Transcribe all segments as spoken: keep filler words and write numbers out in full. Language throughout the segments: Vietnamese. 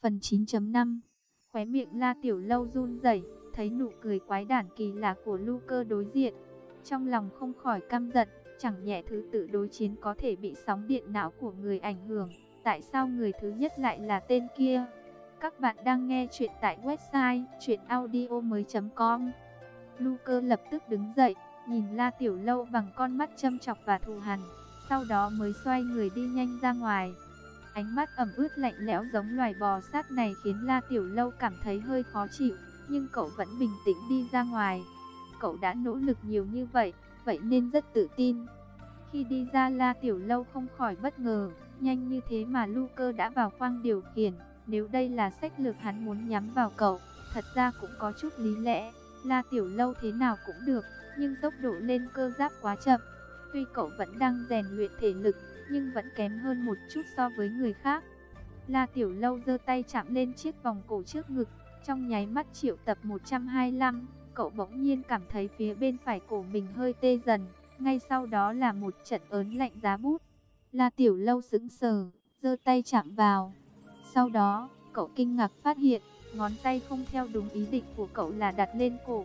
Phần chín chấm năm. Khóe miệng La Tiểu Lâu run rẩy, thấy nụ cười quái đản kỳ lạ của Luca đối diện, trong lòng không khỏi căm giận, chẳng nhẽ thứ tự đối chiến có thể bị sóng điện não của người ảnh hưởng, tại sao người thứ nhất lại là tên kia? Các bạn đang nghe chuyện tại website truyện audio mới chấm com. Luca lập tức đứng dậy, nhìn La Tiểu Lâu bằng con mắt châm chọc và thù hằn, sau đó mới xoay người đi nhanh ra ngoài. Ánh mắt ẩm ướt lạnh lẽo giống loài bò sát này khiến La Tiểu Lâu cảm thấy hơi khó chịu, nhưng cậu vẫn bình tĩnh đi ra ngoài. Cậu đã nỗ lực nhiều như vậy, vậy nên rất tự tin. Khi đi ra, La Tiểu Lâu không khỏi bất ngờ, nhanh như thế mà Luca đã vào khoang điều khiển. Nếu đây là sách lược hắn muốn nhắm vào cậu, thật ra cũng có chút lý lẽ. La Tiểu Lâu thế nào cũng được, nhưng tốc độ lên cơ giáp quá chậm. Tuy cậu vẫn đang rèn luyện thể lực, nhưng vẫn kém hơn một chút so với người khác. La Tiểu Lâu giơ tay chạm lên chiếc vòng cổ trước ngực, trong nháy mắt triệu tập một trăm hai mươi lăm, cậu bỗng nhiên cảm thấy phía bên phải cổ mình hơi tê dần, ngay sau đó là một trận ớn lạnh giá bút. La Tiểu Lâu sững sờ, giơ tay chạm vào. Sau đó, cậu kinh ngạc phát hiện, ngón tay không theo đúng ý định của cậu là đặt lên cổ,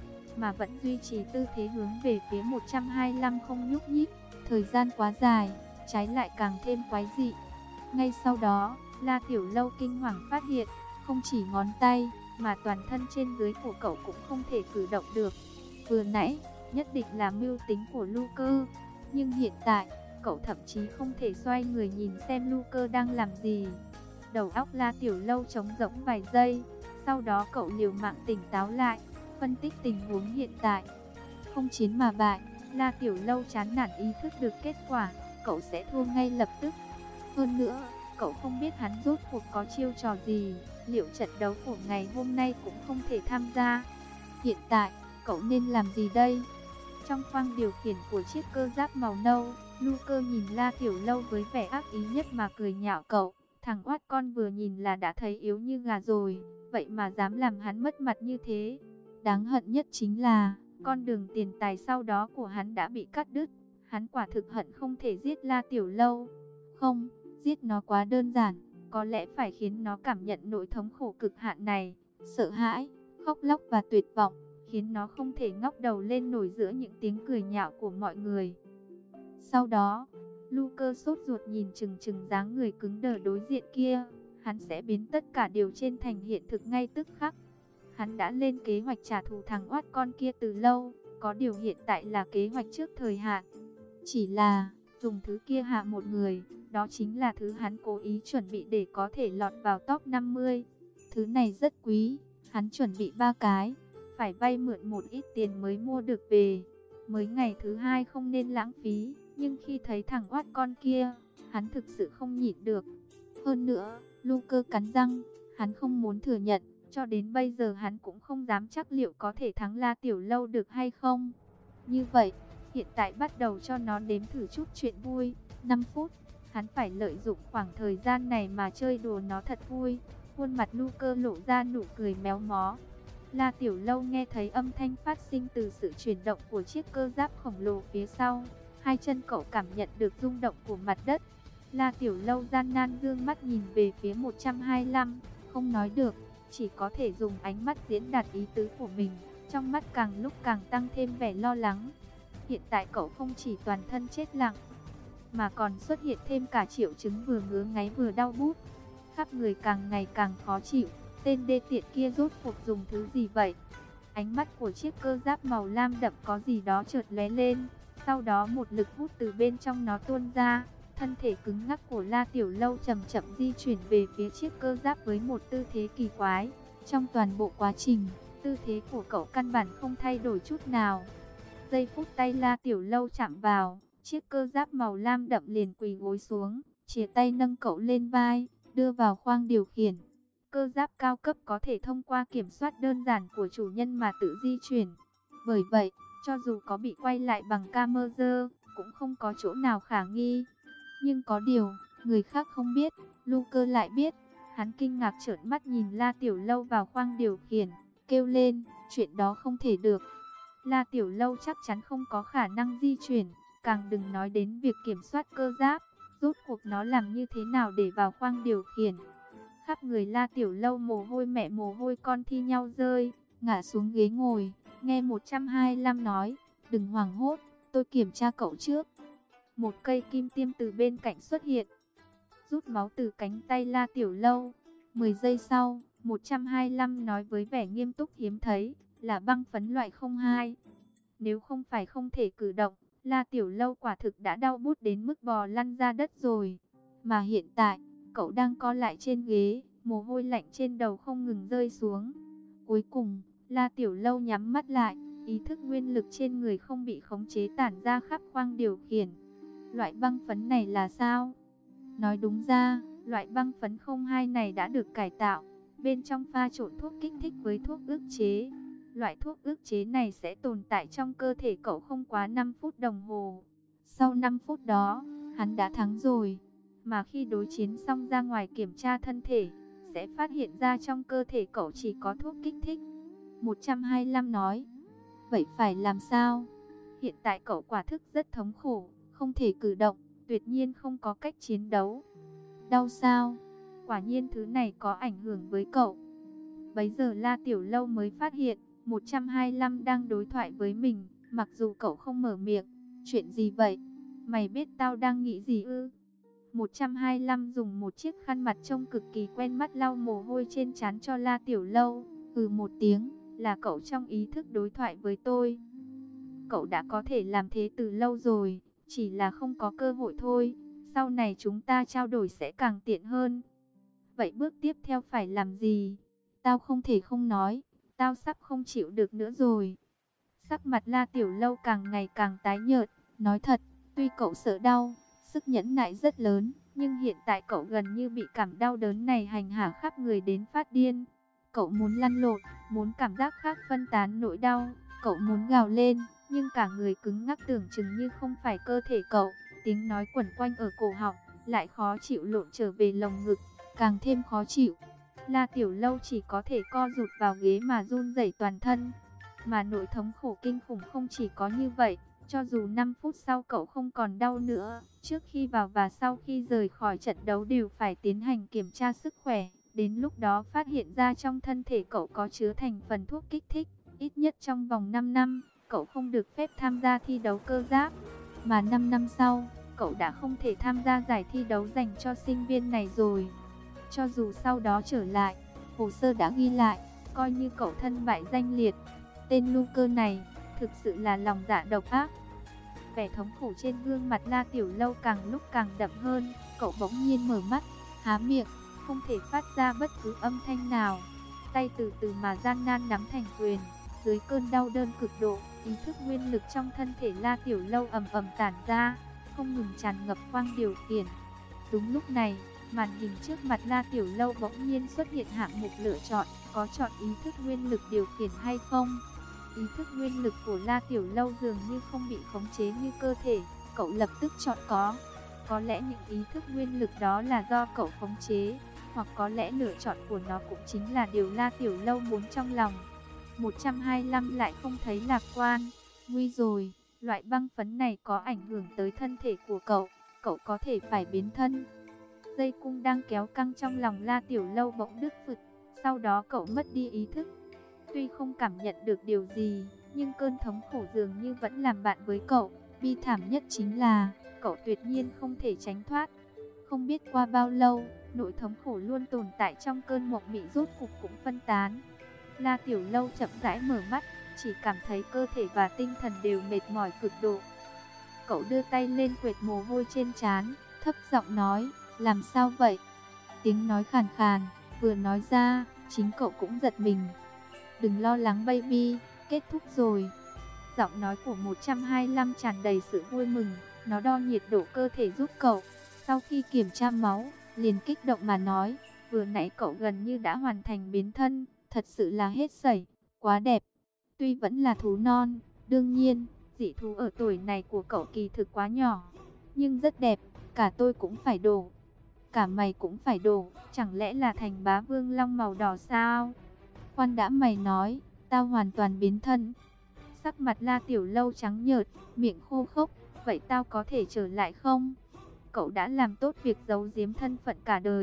mà vẫn duy trì tư thế hướng về phía một trăm hai mươi lăm không nhúc nhích. Thời gian quá dài, trái lại càng thêm quái dị. Ngay sau đó, La Tiểu Lâu kinh hoàng phát hiện, không chỉ ngón tay, mà toàn thân trên dưới của cậu cũng không thể cử động được. Vừa nãy, nhất định là mưu tính của Luca, nhưng hiện tại, cậu thậm chí không thể xoay người nhìn xem Luca đang làm gì. Đầu óc La Tiểu Lâu trống rỗng vài giây, sau đó cậu liều mạng tỉnh táo lại, phân tích tình huống hiện tại. Không chiến mà bại, La Tiểu Lâu chán nản ý thức được kết quả, cậu sẽ thua ngay lập tức. Hơn nữa, cậu không biết hắn rốt cuộc có chiêu trò gì, liệu trận đấu của ngày hôm nay cũng không thể tham gia. Hiện tại, cậu nên làm gì đây? Trong khoang điều khiển của chiếc cơ giáp màu nâu, Luca nhìn La Tiểu Lâu với vẻ ác ý nhất mà cười nhạo cậu. Thằng oát con vừa nhìn là đã thấy yếu như gà rồi, vậy mà dám làm hắn mất mặt như thế. Đáng hận nhất chính là, con đường tiền tài sau đó của hắn đã bị cắt đứt. Hắn quả thực hận không thể giết La Tiểu Lâu. Không, giết nó quá đơn giản, có lẽ phải khiến nó cảm nhận nỗi thống khổ cực hạn này, sợ hãi, khóc lóc và tuyệt vọng, khiến nó không thể ngóc đầu lên nổi giữa những tiếng cười nhạo của mọi người. Sau đó, Luca sốt ruột nhìn chừng chừng dáng người cứng đờ đối diện kia, hắn sẽ biến tất cả điều trên thành hiện thực ngay tức khắc. Hắn đã lên kế hoạch trả thù thằng oát con kia từ lâu, có điều hiện tại là kế hoạch trước thời hạn. Chỉ là, dùng thứ kia hạ một người, đó chính là thứ hắn cố ý chuẩn bị để có thể lọt vào top năm mươi. Thứ này rất quý, hắn chuẩn bị ba cái, phải vay mượn một ít tiền mới mua được về. Mới ngày thứ hai không nên lãng phí, nhưng khi thấy thằng oát con kia, hắn thực sự không nhịn được. Hơn nữa, Luca cắn răng, hắn không muốn thừa nhận, cho đến bây giờ hắn cũng không dám chắc liệu có thể thắng La Tiểu Lâu được hay không. Như vậy, hiện tại bắt đầu cho nó đếm thử chút chuyện vui. năm phút, hắn phải lợi dụng khoảng thời gian này mà chơi đùa nó thật vui. Khuôn mặt Luca lộ ra nụ cười méo mó. La Tiểu Lâu nghe thấy âm thanh phát sinh từ sự chuyển động của chiếc cơ giáp khổng lồ phía sau. Hai chân cậu cảm nhận được rung động của mặt đất. La Tiểu Lâu gian nan dương mắt nhìn về phía một trăm hai mươi lăm, không nói được, chỉ có thể dùng ánh mắt diễn đạt ý tứ của mình. Trong mắt càng lúc càng tăng thêm vẻ lo lắng. Hiện tại cậu không chỉ toàn thân chết lặng, mà còn xuất hiện thêm cả triệu chứng vừa ngứa ngáy vừa đau bút. Khắp người càng ngày càng khó chịu. Tên đê tiện kia rốt cuộc dùng thứ gì vậy? Ánh mắt của chiếc cơ giáp màu lam đậm có gì đó chợt lóe lên. Sau đó một lực hút từ bên trong nó tuôn ra. Thân thể cứng ngắc của La Tiểu Lâu chậm chậm di chuyển về phía chiếc cơ giáp với một tư thế kỳ quái. Trong toàn bộ quá trình, tư thế của cậu căn bản không thay đổi chút nào. Giây phút tay La Tiểu Lâu chạm vào, chiếc cơ giáp màu lam đậm liền quỳ gối xuống, chìa tay nâng cậu lên vai, đưa vào khoang điều khiển. Cơ giáp cao cấp có thể thông qua kiểm soát đơn giản của chủ nhân mà tự di chuyển. Bởi vậy, cho dù có bị quay lại bằng camera, cũng không có chỗ nào khả nghi. Nhưng có điều, người khác không biết, Luca lại biết. Hắn kinh ngạc trợn mắt nhìn La Tiểu Lâu vào khoang điều khiển, kêu lên, chuyện đó không thể được. La Tiểu Lâu chắc chắn không có khả năng di chuyển, càng đừng nói đến việc kiểm soát cơ giáp. Rốt cuộc nó làm như thế nào để vào khoang điều khiển? khắp người La Tiểu Lâu, mồ hôi mẹ mồ hôi con thi nhau rơi, ngã xuống ghế ngồi, nghe một trăm hai mươi lăm nói, đừng hoảng hốt, tôi kiểm tra cậu trước. Một cây kim tiêm từ bên cạnh xuất hiện, rút máu từ cánh tay La Tiểu Lâu. mười giây sau, một trăm hai mươi lăm nói với vẻ nghiêm túc hiếm thấy, là băng phấn loại không hai. Nếu không phải không thể cử động, La Tiểu Lâu quả thực đã đau bút đến mức bò lăn ra đất rồi. Mà hiện tại, cậu đang co lại trên ghế, mồ hôi lạnh trên đầu không ngừng rơi xuống. Cuối cùng, La Tiểu Lâu nhắm mắt lại, ý thức nguyên lực trên người không bị khống chế tản ra khắp khoang điều khiển. Loại băng phấn này là sao? Nói đúng ra, loại băng phấn không hai này đã được cải tạo, bên trong pha trộn thuốc kích thích với thuốc ức chế. Loại thuốc ức chế này sẽ tồn tại trong cơ thể cậu không quá năm phút đồng hồ. Sau năm phút đó, hắn đã thắng rồi. Mà khi đối chiến xong ra ngoài kiểm tra thân thể, sẽ phát hiện ra trong cơ thể cậu chỉ có thuốc kích thích. một trăm hai mươi lăm nói, vậy phải làm sao? Hiện tại cậu quả thực rất thống khổ, không thể cử động, tuyệt nhiên không có cách chiến đấu. Đau sao? Quả nhiên thứ này có ảnh hưởng với cậu. Bấy giờ La Tiểu Lâu mới phát hiện, một trăm hai mươi lăm đang đối thoại với mình, mặc dù cậu không mở miệng. Chuyện gì vậy? Mày biết tao đang nghĩ gì ư? một trăm hai mươi lăm dùng một chiếc khăn mặt trông cực kỳ quen mắt lau mồ hôi trên trán cho La Tiểu Lâu. Ừ một tiếng, là cậu trong ý thức đối thoại với tôi. Cậu đã có thể làm thế từ lâu rồi, chỉ là không có cơ hội thôi. Sau này chúng ta trao đổi sẽ càng tiện hơn. Vậy bước tiếp theo phải làm gì? Tao không thể không nói, tao sắp không chịu được nữa rồi. Sắc mặt La Tiểu Lâu càng ngày càng tái nhợt. Nói thật, tuy cậu sợ đau, sức nhẫn nại rất lớn, nhưng hiện tại cậu gần như bị cảm đau đớn này hành hạ khắp người đến phát điên. Cậu muốn lăn lộn, muốn cảm giác khác phân tán nỗi đau. Cậu muốn gào lên, nhưng cả người cứng ngắc tưởng chừng như không phải cơ thể cậu. Tiếng nói quẩn quanh ở cổ họng, lại khó chịu lộn trở về lồng ngực, càng thêm khó chịu. La Tiểu Lâu chỉ có thể co rụt vào ghế mà run rẩy toàn thân. Mà nỗi thống khổ kinh khủng không chỉ có như vậy, cho dù năm phút sau cậu không còn đau nữa, trước khi vào và sau khi rời khỏi trận đấu đều phải tiến hành kiểm tra sức khỏe. Đến lúc đó phát hiện ra trong thân thể cậu có chứa thành phần thuốc kích thích, ít nhất trong vòng năm năm, cậu không được phép tham gia thi đấu cơ giáp. Mà năm năm sau, cậu đã không thể tham gia giải thi đấu dành cho sinh viên này rồi. Cho dù sau đó trở lại, hồ sơ đã ghi lại, coi như cậu thân bại danh liệt. Tên Luke này, thực sự là lòng dạ độc ác. Vẻ thống khổ trên gương mặt La Tiểu Lâu càng lúc càng đậm hơn. Cậu bỗng nhiên mở mắt, há miệng, không thể phát ra bất cứ âm thanh nào. Tay từ từ mà gian nan nắm thành quyền. Dưới cơn đau đớn cực độ, ý thức nguyên lực trong thân thể La Tiểu Lâu ầm ầm tản ra, không ngừng tràn ngập khoang điều khiển. Đúng lúc này, màn hình trước mặt La Tiểu Lâu bỗng nhiên xuất hiện hạng mục lựa chọn, có chọn ý thức nguyên lực điều khiển hay không. Ý thức nguyên lực của La Tiểu Lâu dường như không bị khống chế như cơ thể, cậu lập tức chọn có. Có lẽ những ý thức nguyên lực đó là do cậu khống chế, hoặc có lẽ lựa chọn của nó cũng chính là điều La Tiểu Lâu muốn trong lòng. một trăm hai mươi lăm lại không thấy lạc quan. Nguy rồi, loại băng phấn này có ảnh hưởng tới thân thể của cậu, cậu có thể phải biến thân. Dây cung đang kéo căng trong lòng La Tiểu Lâu bỗng đứt phụt, sau đó cậu mất đi ý thức. Tuy không cảm nhận được điều gì, nhưng cơn thống khổ dường như vẫn làm bạn với cậu. Bi thảm nhất chính là, cậu tuyệt nhiên không thể tránh thoát. Không biết qua bao lâu, nỗi thống khổ luôn tồn tại trong cơn mộng mị rốt cục cũng phân tán. La Tiểu Lâu chậm rãi mở mắt, chỉ cảm thấy cơ thể và tinh thần đều mệt mỏi cực độ. Cậu đưa tay lên quệt mồ hôi trên trán, thấp giọng nói, làm sao vậy? Tiếng nói khàn khàn, vừa nói ra, chính cậu cũng giật mình. Đừng lo lắng baby, kết thúc rồi. Giọng nói của một trăm hai mươi lăm tràn đầy sự vui mừng, nó đo nhiệt độ cơ thể giúp cậu. Sau khi kiểm tra máu, liền kích động mà nói, vừa nãy cậu gần như đã hoàn thành biến thân, thật sự là hết sảy, quá đẹp. Tuy vẫn là thú non, đương nhiên, dị thú ở tuổi này của cậu kỳ thực quá nhỏ, nhưng rất đẹp, cả tôi cũng phải đổ. Cả mày cũng phải đổ, chẳng lẽ là thành bá vương long màu đỏ sao? Khoan đã, mày nói, tao hoàn toàn biến thân. Sắc mặt La Tiểu Lâu trắng nhợt, miệng khô khốc, vậy tao có thể trở lại không? Cậu đã làm tốt việc giấu giếm thân phận cả đời,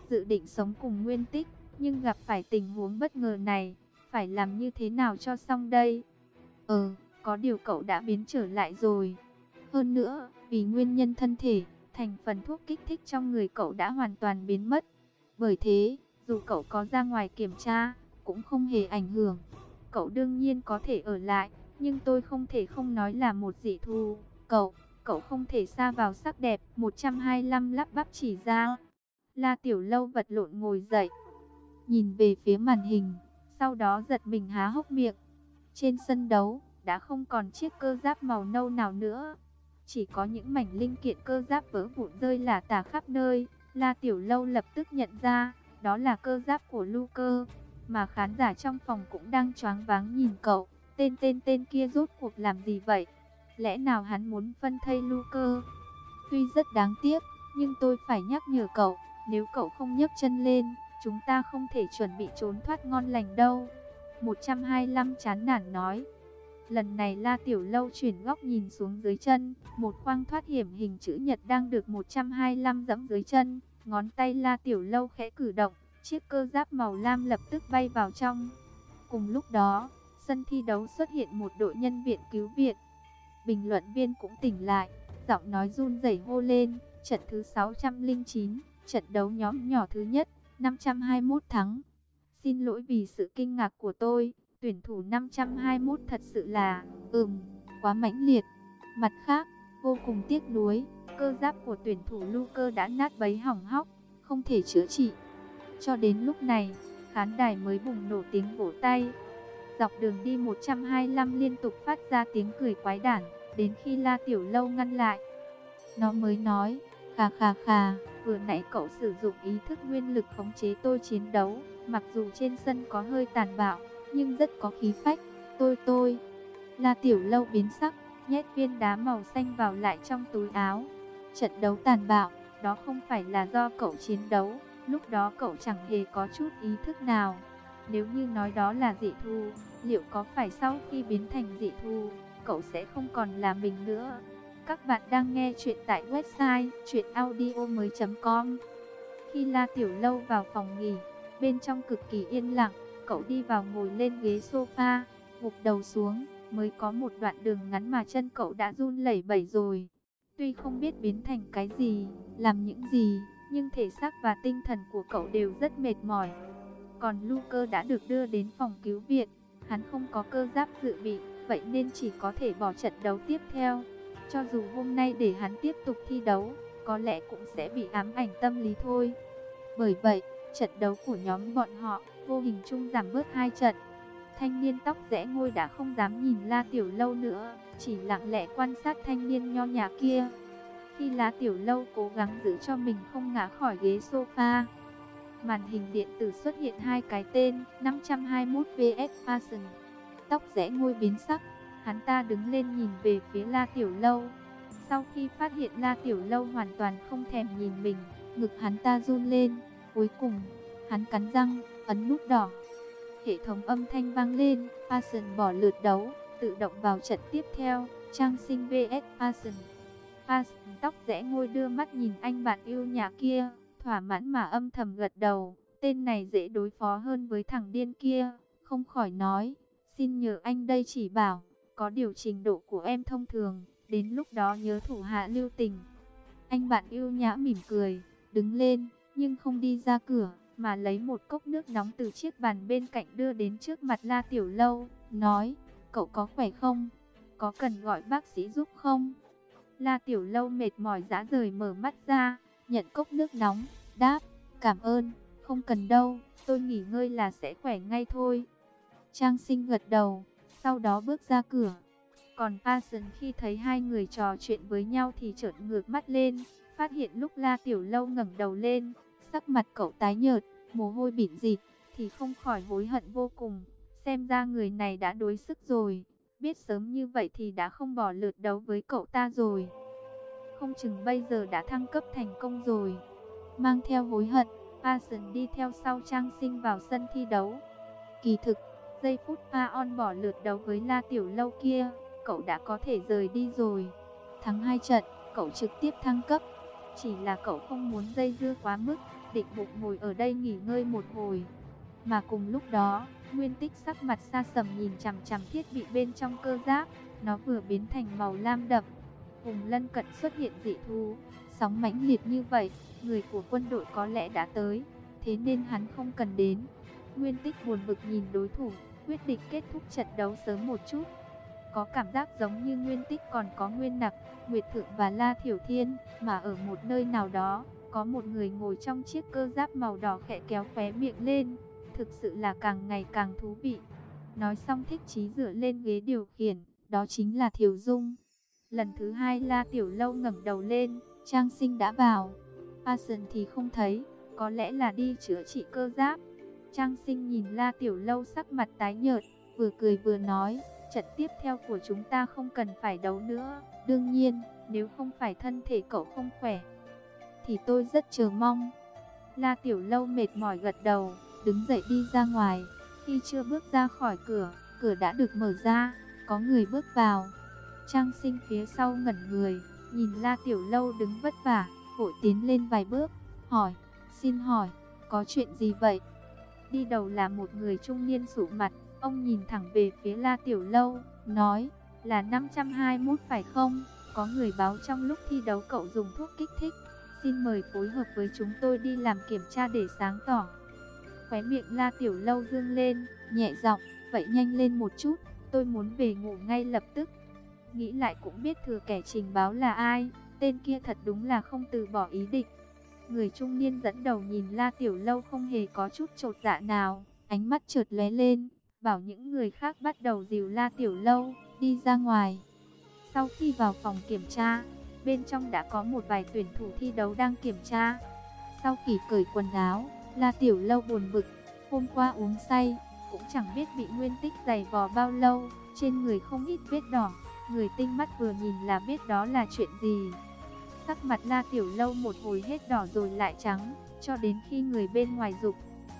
dự định sống cùng Nguyên Tích, nhưng gặp phải tình huống bất ngờ này, phải làm như thế nào cho xong đây? Ờ, có điều cậu đã biến trở lại rồi. Hơn nữa, vì nguyên nhân thân thể, thành phần thuốc kích thích trong người cậu đã hoàn toàn biến mất. Bởi thế, dù cậu có ra ngoài kiểm tra, cũng không hề ảnh hưởng. Cậu đương nhiên có thể ở lại, nhưng tôi không thể không nói là một dị thù. Cậu, cậu không thể sa vào sắc đẹp. một trăm hai mươi lăm lắp bắp chỉ ra. La Tiểu Lâu vật lộn ngồi dậy, nhìn về phía màn hình, sau đó giật mình há hốc miệng. Trên sân đấu, đã không còn chiếc cơ giáp màu nâu nào nữa. Chỉ có những mảnh linh kiện cơ giáp vỡ vụn rơi lả tả khắp nơi. La Tiểu Lâu lập tức nhận ra, đó là cơ giáp của Luke. Mà khán giả trong phòng cũng đang choáng váng nhìn cậu. Tên tên tên kia rốt cuộc làm gì vậy? Lẽ nào hắn muốn phân thây Luke? Tuy rất đáng tiếc, nhưng tôi phải nhắc nhở cậu, nếu cậu không nhấc chân lên, chúng ta không thể chuẩn bị trốn thoát ngon lành đâu. một trăm hai mươi lăm chán nản nói. Lần này La Tiểu Lâu chuyển góc nhìn xuống dưới chân, một khoang thoát hiểm hình chữ nhật đang được một trăm hai mươi lăm dẫm dưới chân. Ngón tay La Tiểu Lâu khẽ cử động, chiếc cơ giáp màu lam lập tức bay vào trong. Cùng lúc đó, sân thi đấu xuất hiện một đội nhân viên cứu viện. Bình luận viên cũng tỉnh lại, giọng nói run rẩy hô lên, trận thứ sáu trăm lẻ chín, trận đấu nhóm nhỏ thứ nhất, năm trăm hai mươi mốt thắng. Xin lỗi vì sự kinh ngạc của tôi, tuyển thủ năm trăm hai mươi mốt thật sự là, ừm, quá mãnh liệt. Mặt khác, vô cùng tiếc nuối, cơ giáp của tuyển thủ Luke đã nát bấy hỏng hóc, không thể chữa trị. Cho đến lúc này, khán đài mới bùng nổ tiếng vỗ tay. Dọc đường đi một trăm hai mươi lăm liên tục phát ra tiếng cười quái đản, đến khi La Tiểu Lâu ngăn lại. Nó mới nói, khà khà khà, vừa nãy cậu sử dụng ý thức nguyên lực khống chế tôi chiến đấu, mặc dù trên sân có hơi tàn bạo, nhưng rất có khí phách. Tôi tôi, La Tiểu Lâu biến sắc, nhét viên đá màu xanh vào lại trong túi áo. Trận đấu tàn bạo, đó không phải là do cậu chiến đấu, lúc đó cậu chẳng hề có chút ý thức nào. Nếu như nói đó là dị thù, liệu có phải sau khi biến thành dị thù, cậu sẽ không còn là mình nữa? Các bạn đang nghe chuyện tại website truyện audio mới chấm com. Khi La Tiểu Lâu vào phòng nghỉ, bên trong cực kỳ yên lặng, cậu đi vào ngồi lên ghế sofa, gục đầu xuống, mới có một đoạn đường ngắn mà chân cậu đã run lẩy bẩy rồi. Tuy không biết biến thành cái gì, làm những gì, nhưng thể xác và tinh thần của cậu đều rất mệt mỏi. Còn Luke đã được đưa đến phòng cứu viện, hắn không có cơ giáp dự bị, vậy nên chỉ có thể bỏ trận đấu tiếp theo. Cho dù hôm nay để hắn tiếp tục thi đấu, có lẽ cũng sẽ bị ám ảnh tâm lý thôi. Bởi vậy, trận đấu của nhóm bọn họ vô hình chung giảm bớt hai trận. Thanh niên tóc rẽ ngôi đã không dám nhìn La Tiểu Lâu nữa, chỉ lặng lẽ quan sát thanh niên nho nhã kia. Khi La Tiểu Lâu cố gắng giữ cho mình không ngã khỏi ghế sofa, màn hình điện tử xuất hiện hai cái tên năm trăm hai mươi mốt vs Passion. Tóc rẽ ngôi biến sắc, hắn ta đứng lên nhìn về phía La Tiểu Lâu. Sau khi phát hiện La Tiểu Lâu hoàn toàn không thèm nhìn mình, ngực hắn ta run lên. Cuối cùng, hắn cắn răng, ấn nút đỏ. Hệ thống âm thanh vang lên, Passion bỏ lượt đấu, tự động vào trận tiếp theo, Trang Sinh vs Passion. Passion tóc rẽ ngôi đưa mắt nhìn anh bạn yêu nhà kia, thỏa mãn mà âm thầm gật đầu. Tên này dễ đối phó hơn với thằng điên kia, không khỏi nói, xin nhờ anh đây chỉ bảo, có điều trình độ của em thông thường, đến lúc đó nhớ thủ hạ lưu tình. Anh bạn yêu nhã mỉm cười, đứng lên, nhưng không đi ra cửa, mà lấy một cốc nước nóng từ chiếc bàn bên cạnh đưa đến trước mặt La Tiểu Lâu, nói, cậu có khỏe không? Có cần gọi bác sĩ giúp không? La Tiểu Lâu mệt mỏi rã rời mở mắt ra, nhận cốc nước nóng, đáp, cảm ơn, không cần đâu, tôi nghỉ ngơi là sẽ khỏe ngay thôi. Trang Sinh gật đầu, sau đó bước ra cửa. Còn Passion khi thấy hai người trò chuyện với nhau thì trợn ngược mắt lên, phát hiện lúc La Tiểu Lâu ngẩng đầu lên, sắc mặt cậu tái nhợt, mồ hôi bỉn rịt, thì không khỏi hối hận vô cùng. Xem ra người này đã đuối sức rồi, biết sớm như vậy thì đã không bỏ lượt đấu với cậu ta rồi. Không chừng bây giờ đã thăng cấp thành công rồi. Mang theo hối hận, Passion đi theo sau Trang Sinh vào sân thi đấu. Kỳ thực, giây phút Paon bỏ lượt đấu với La Tiểu Lâu kia, cậu đã có thể rời đi rồi. Thắng hai trận, cậu trực tiếp thăng cấp. Chỉ là cậu không muốn dây dưa quá mức, định bụng ngồi ở đây nghỉ ngơi một hồi. Mà cùng lúc đó, Nguyên Tích sắc mặt xa sầm nhìn chằm chằm thiết bị bên trong cơ giáp, nó vừa biến thành màu lam đậm. Vùng lân cận xuất hiện dị thú, sóng mãnh liệt như vậy, người của quân đội có lẽ đã tới, thế nên hắn không cần đến. Nguyên Tích buồn bực nhìn đối thủ, quyết định kết thúc trận đấu sớm một chút. Có cảm giác giống như Nguyên Tích còn có Nguyên Nặc, Nguyệt Thượng và La Thiểu Thiên, mà ở một nơi nào đó, có một người ngồi trong chiếc cơ giáp màu đỏ khẽ kéo khóe miệng lên, thực sự là càng ngày càng thú vị. Nói xong Thích Chí dựa lên ghế điều khiển, đó chính là Thiều Dung. Lần thứ hai La Tiểu Lâu ngẩng đầu lên, Trang Sinh đã vào. Passion thì không thấy, có lẽ là đi chữa trị cơ giáp. Trang Sinh nhìn La Tiểu Lâu sắc mặt tái nhợt, vừa cười vừa nói, trận tiếp theo của chúng ta không cần phải đấu nữa. Đương nhiên, nếu không phải thân thể cậu không khỏe, thì tôi rất chờ mong. La Tiểu Lâu mệt mỏi gật đầu, đứng dậy đi ra ngoài. Khi chưa bước ra khỏi cửa, cửa đã được mở ra, có người bước vào. Trang Sinh phía sau ngẩn người, nhìn La Tiểu Lâu đứng vất vả, vội tiến lên vài bước, hỏi, xin hỏi, có chuyện gì vậy? Đi đầu là một người trung niên sụ mặt, ông nhìn thẳng về phía La Tiểu Lâu, nói, là năm trăm hai mươi mốt phải không? Có người báo trong lúc thi đấu cậu dùng thuốc kích thích, xin mời phối hợp với chúng tôi đi làm kiểm tra để sáng tỏ. Khóe miệng La Tiểu Lâu dương lên, nhẹ giọng, vậy nhanh lên một chút, tôi muốn về ngủ ngay lập tức. Nghĩ lại cũng biết thừa kẻ trình báo là ai, tên kia thật đúng là không từ bỏ ý định. Người trung niên dẫn đầu nhìn La Tiểu Lâu không hề có chút chột dạ nào, ánh mắt chợt lóe lên, bảo những người khác bắt đầu dìu La Tiểu Lâu đi ra ngoài. Sau khi vào phòng kiểm tra, bên trong đã có một vài tuyển thủ thi đấu đang kiểm tra. Sau khi cởi quần áo, La Tiểu Lâu buồn bực, hôm qua uống say, cũng chẳng biết bị Nguyên Tích giày vò bao lâu, trên người không ít vết đỏ, người tinh mắt vừa nhìn là biết đó là chuyện gì. Sắc mặt La Tiểu Lâu một hồi hết đỏ rồi lại trắng, cho đến khi người bên ngoài giục,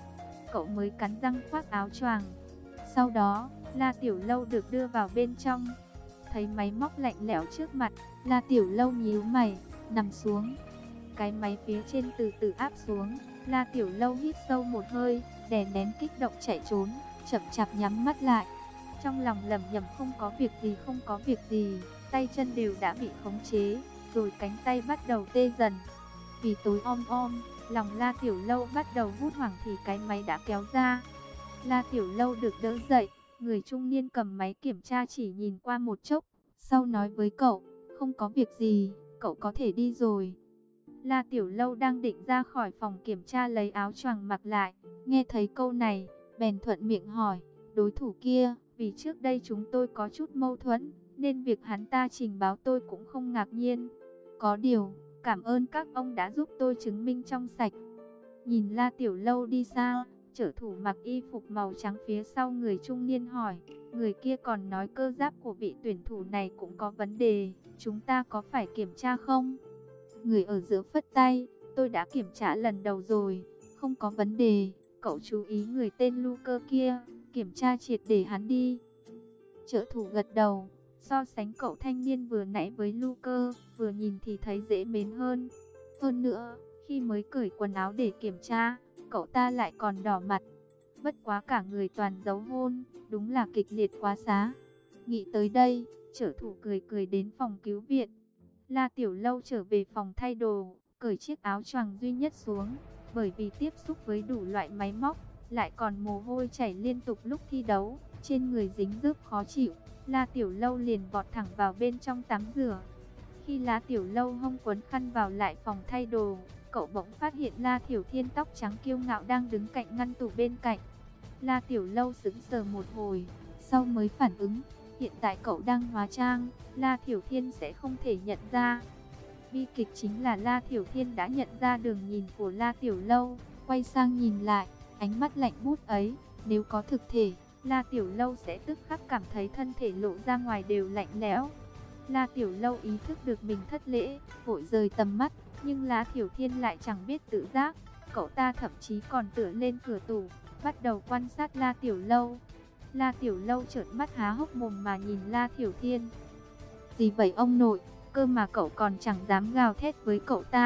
cậu mới cắn răng khoác áo choàng. Sau đó, La Tiểu Lâu được đưa vào bên trong. Thấy máy móc lạnh lẽo trước mặt, La Tiểu Lâu nhíu mày, nằm xuống. Cái máy phía trên từ từ áp xuống, La Tiểu Lâu hít sâu một hơi, đè nén kích động chạy trốn, chậm chạp nhắm mắt lại. Trong lòng lẩm nhẩm không có việc gì không có việc gì, tay chân đều đã bị khống chế, rồi cánh tay bắt đầu tê dần. Vì tối om om, lòng La Tiểu Lâu bắt đầu hốt hoảng thì cái máy đã kéo ra. La Tiểu Lâu được đỡ dậy, người trung niên cầm máy kiểm tra chỉ nhìn qua một chốc, sau nói với cậu, không có việc gì, cậu có thể đi rồi. La Tiểu Lâu đang định ra khỏi phòng kiểm tra lấy áo choàng mặc lại, nghe thấy câu này, bèn thuận miệng hỏi, đối thủ kia, vì trước đây chúng tôi có chút mâu thuẫn, nên việc hắn ta trình báo tôi cũng không ngạc nhiên. Có điều, cảm ơn các ông đã giúp tôi chứng minh trong sạch. Nhìn La Tiểu Lâu đi xa, trợ thủ mặc y phục màu trắng phía sau người trung niên hỏi, người kia còn nói cơ giáp của vị tuyển thủ này cũng có vấn đề, chúng ta có phải kiểm tra không? Người ở giữa phất tay, tôi đã kiểm tra lần đầu rồi, không có vấn đề, cậu chú ý người tên Luke kia, kiểm tra triệt để hắn đi. Trợ thủ gật đầu, so sánh cậu thanh niên vừa nãy với Luke, vừa nhìn thì thấy dễ mến hơn. Hơn nữa, khi mới cởi quần áo để kiểm tra, cậu ta lại còn đỏ mặt. Bất quá cả người toàn dấu hôn, đúng là kịch liệt quá xá. Nghĩ tới đây, trợ thủ cười cười đến phòng cứu viện. La Tiểu Lâu trở về phòng thay đồ, cởi chiếc áo choàng duy nhất xuống, bởi vì tiếp xúc với đủ loại máy móc, lại còn mồ hôi chảy liên tục lúc thi đấu, trên người dính rớp khó chịu. La Tiểu Lâu liền vọt thẳng vào bên trong tắm rửa. Khi La Tiểu Lâu hông quấn khăn vào lại phòng thay đồ, cậu bỗng phát hiện La Thiểu Thiên tóc trắng kiêu ngạo đang đứng cạnh ngăn tủ bên cạnh. La Tiểu Lâu sững sờ một hồi, sau mới phản ứng, hiện tại cậu đang hóa trang, La Thiểu Thiên sẽ không thể nhận ra. Bi kịch chính là La Thiểu Thiên đã nhận ra đường nhìn của La Tiểu Lâu, quay sang nhìn lại, ánh mắt lạnh buốt ấy, nếu có thực thể, La Tiểu Lâu sẽ tức khắc cảm thấy thân thể lộ ra ngoài đều lạnh lẽo. La Tiểu Lâu ý thức được mình thất lễ, vội rời tầm mắt, nhưng La Thiểu Thiên lại chẳng biết tự giác, cậu ta thậm chí còn tựa lên cửa tủ, bắt đầu quan sát La Tiểu Lâu. La Tiểu Lâu trợn mắt há hốc mồm mà nhìn La Thiểu Thiên. Gì vậy ông nội, cơ mà cậu còn chẳng dám gào thét với cậu ta.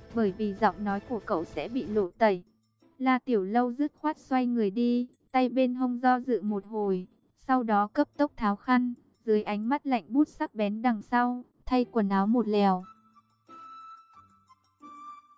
bởi vì giọng nói của cậu sẽ bị lộ tẩy. La Tiểu Lâu dứt khoát xoay người đi, tay bên hông do dự một hồi, sau đó cấp tốc tháo khăn, dưới ánh mắt lạnh buốt sắc bén đằng sau, thay quần áo một lèo.